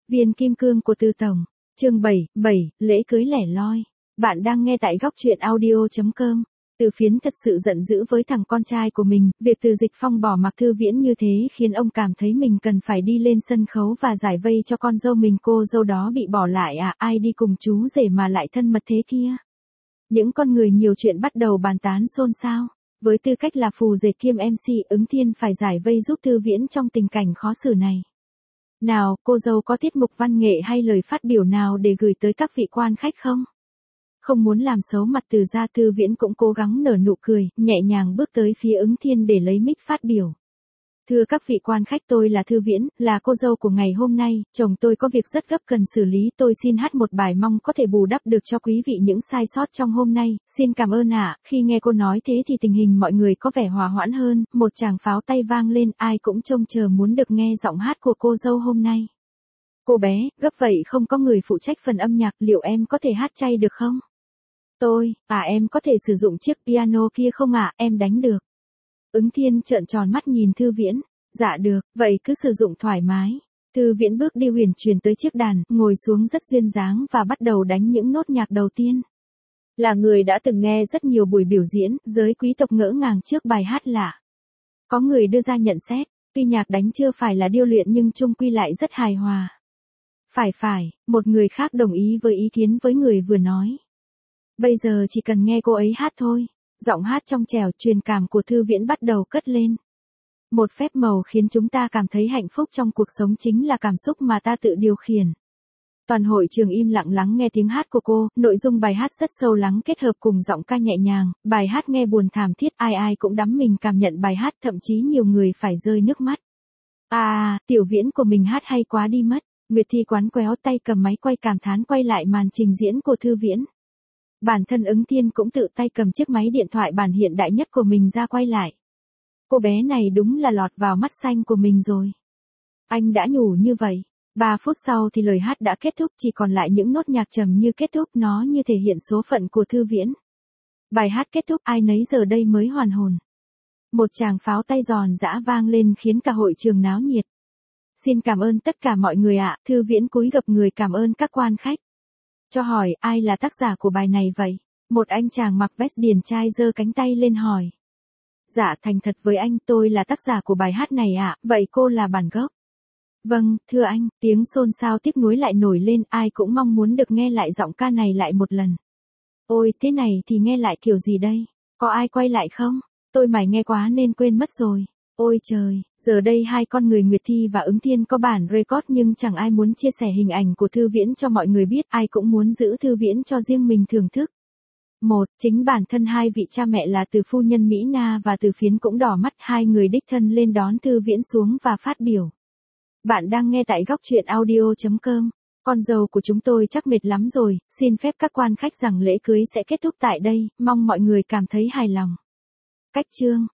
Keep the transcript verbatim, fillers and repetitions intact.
Viên kim cương của Từ Tổng. Chương bảy, bảy, lễ cưới lẻ loi. Bạn đang nghe tại góc truyện audio chấm com. Từ Phiến thật sự giận dữ với thằng con trai của mình, việc Từ Dịch Phong bỏ mặc Thư Viễn như thế khiến ông cảm thấy mình cần phải đi lên sân khấu và giải vây cho con dâu mình. Cô dâu đó bị bỏ lại à, ai đi cùng chú rể mà lại thân mật thế kia. Những con người nhiều chuyện bắt đầu bàn tán xôn xao. Với tư cách là phù dệt kiêm em xê, Ứng Thiên phải giải vây giúp Thư Viễn trong tình cảnh khó xử này. Nào, cô dâu có tiết mục văn nghệ hay lời phát biểu nào để gửi tới các vị quan khách không? Không muốn làm xấu mặt Từ gia, Thư Viễn cũng cố gắng nở nụ cười, nhẹ nhàng bước tới phía Ứng Thiên để lấy mic phát biểu. Thưa các vị quan khách, tôi là Thư Viễn, là cô dâu của ngày hôm nay, chồng tôi có việc rất gấp cần xử lý, tôi xin hát một bài mong có thể bù đắp được cho quý vị những sai sót trong hôm nay, xin cảm ơn ạ. Khi nghe cô nói thế thì tình hình mọi người có vẻ hòa hoãn hơn, một tràng pháo tay vang lên, ai cũng trông chờ muốn được nghe giọng hát của cô dâu hôm nay. Cô bé, gấp vậy không có người phụ trách phần âm nhạc, liệu em có thể hát chay được không? Tôi, à em có thể sử dụng chiếc piano kia không ạ, em đánh được. Ứng Thiên trợn tròn mắt nhìn Thư Viễn. Dạ được, vậy cứ sử dụng thoải mái. Thư Viễn bước đi huyền chuyển tới chiếc đàn, ngồi xuống rất duyên dáng và bắt đầu đánh những nốt nhạc đầu tiên. Là người đã từng nghe rất nhiều buổi biểu diễn, giới quý tộc ngỡ ngàng trước bài hát lạ. Có người đưa ra nhận xét, tuy nhạc đánh chưa phải là điêu luyện nhưng chung quy lại rất hài hòa. Phải phải, một người khác đồng ý với ý kiến với người vừa nói. Bây giờ chỉ cần nghe cô ấy hát thôi. Giọng hát trong trẻo truyền cảm của Thư Viễn bắt đầu cất lên. Một phép màu khiến chúng ta cảm thấy hạnh phúc trong cuộc sống chính là cảm xúc mà ta tự điều khiển. Toàn hội trường im lặng lắng nghe tiếng hát của cô, nội dung bài hát rất sâu lắng kết hợp cùng giọng ca nhẹ nhàng, bài hát nghe buồn thảm thiết, ai ai cũng đắm mình cảm nhận bài hát, thậm chí nhiều người phải rơi nước mắt. À, Tiểu Viễn của mình hát hay quá đi mất. Nguyệt Thi quán quéo tay cầm máy quay cảm thán quay lại màn trình diễn của Thư Viễn. Bản thân Ứng Thiên cũng tự tay cầm chiếc máy điện thoại bản hiện đại nhất của mình ra quay lại. Cô bé này đúng là lọt vào mắt xanh của mình rồi. Anh đã nhủ như vậy. Ba phút sau thì lời hát đã kết thúc, chỉ còn lại những nốt nhạc trầm như kết thúc, nó như thể hiện số phận của Thư Viễn. Bài hát kết thúc, ai nấy giờ đây mới hoàn hồn. Một tràng pháo tay giòn giã vang lên khiến cả hội trường náo nhiệt. Xin cảm ơn tất cả mọi người ạ, Thư Viễn cúi gập người cảm ơn các quan khách. Cho hỏi, ai là tác giả của bài này vậy? Một anh chàng mặc vest điển trai giơ cánh tay lên hỏi. Dạ thành thật với anh, tôi là tác giả của bài hát này ạ, vậy cô là bản gốc. Vâng, thưa anh, tiếng xôn xao tiếc nuối lại nổi lên, ai cũng mong muốn được nghe lại giọng ca này lại một lần. Ôi, thế này thì nghe lại kiểu gì đây? Có ai quay lại không? Tôi mải nghe quá nên quên mất rồi. Ôi trời, giờ đây hai con người Nguyệt Thi và Ứng Thiên có bản record nhưng chẳng ai muốn chia sẻ hình ảnh của Thư Viễn cho mọi người biết, ai cũng muốn giữ Thư Viễn cho riêng mình thưởng thức. Một, chính bản thân hai vị cha mẹ là Từ phu nhân Mỹ Na và Từ Phiến cũng đỏ mắt, hai người đích thân lên đón Thư Viễn xuống và phát biểu. Bạn đang nghe tại góc truyện audio chấm com. Con dâu của chúng tôi chắc mệt lắm rồi, xin phép các quan khách rằng lễ cưới sẽ kết thúc tại đây, mong mọi người cảm thấy hài lòng. Cách chương.